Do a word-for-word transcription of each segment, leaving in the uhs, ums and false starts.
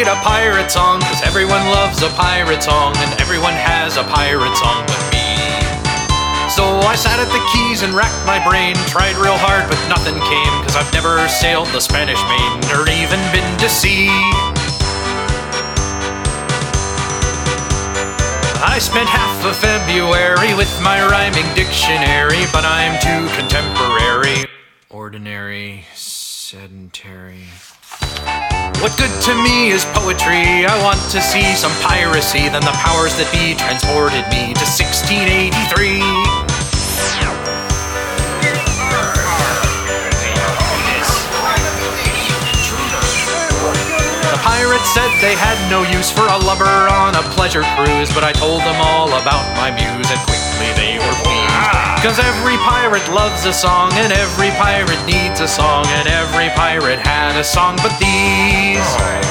a pirate song, cause everyone loves a pirate song, and everyone has a pirate song but me. So I sat at the keys and racked my brain, tried real hard but nothing came, cause I've never sailed the Spanish Main, or even been to sea. I spent half of February with my rhyming dictionary, but I'm too contemporary, ordinary, sedentary. What good to me is poetry? I want to see some piracy. Then the powers that be transported me to sixteen eighty-three. The pirates said they had no use for a lubber on a pleasure cruise, but I told them all about my muse, and quickly they were pleased. Cause every pirate loves a song, and every pirate needs a song, and every pirate had a song but these.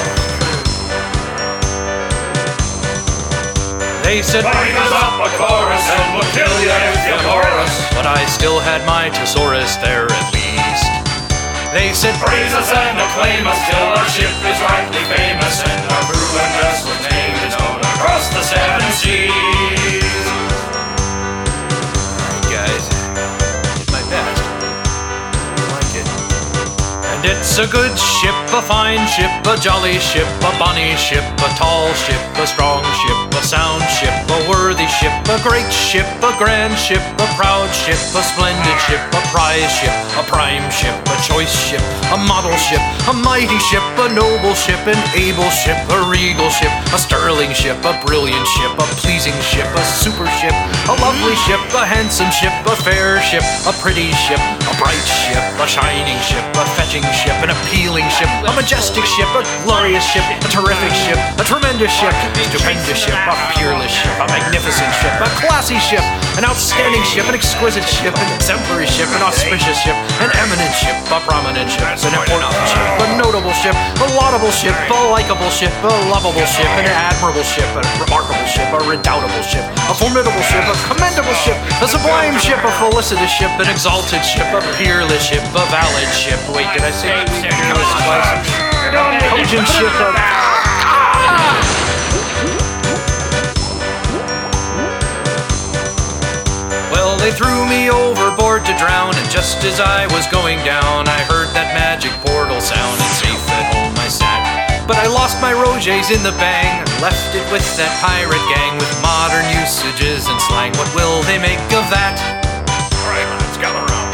They said, "Write us up a chorus and we'll kill you if you bore us." But I still had my thesaurus there at least. They said, "Praise us and acclaim us till our ship is rightly famous, and our crew and vessel's name is known across the seven seas." And it's a good ship, a fine ship, a jolly ship, a bonny ship, a tall ship, a strong ship, a sound ship, a worthy ship, a great ship, a grand ship, a proud ship, a splendid ship, a prize ship, a prime ship, a choice ship, a model ship, a mighty ship, a noble ship, an able ship, a regal ship, a sterling ship, a brilliant ship, a pleasing ship, a super ship, a lovely ship, a handsome ship, a fair ship, a pretty ship, a bright ship, a shining ship, a fetching ship, an appealing ship, a majestic ship, a glorious ship, a terrific ship, a tremendous ship, a stupendous ship, a peerless ship, a magnificent ship, a classy ship, an outstanding ship, an exquisite ship, an exemplary ship, an auspicious ship, an eminent ship, a prominent ship, an important ship, a notable ship, a laudable ship, a likable ship, a lovable ship, an admirable ship, a remarkable ship, a redoubtable ship, a formidable ship, a commendable ship, a sublime ship, a felicitous ship, an exalted ship, a peerless ship, a valid ship. Wait, did I say peerless twice? Cogent ship, a... Well, they threw me overboard to drown, and just as I was going down, I heard that magic portal sound, and safe at home I sat. But I lost my Rogers in the bang, and left it with that pirate gang, with modern usages and slang. What will they make of that? Alright, let's go around.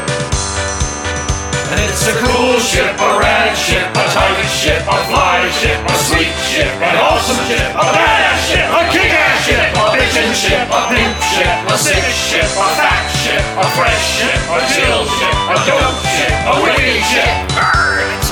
And it's a cool ship, a rad ship, a tight ship, a fly ship, a sweet ship, an awesome ship, a badass ship, a kick-ass ship, a bitchin' ship, a pimp ship, a sick ship, a fat ship, a fresh ship, a chill ship, a dope ship, a witty ship. Arr,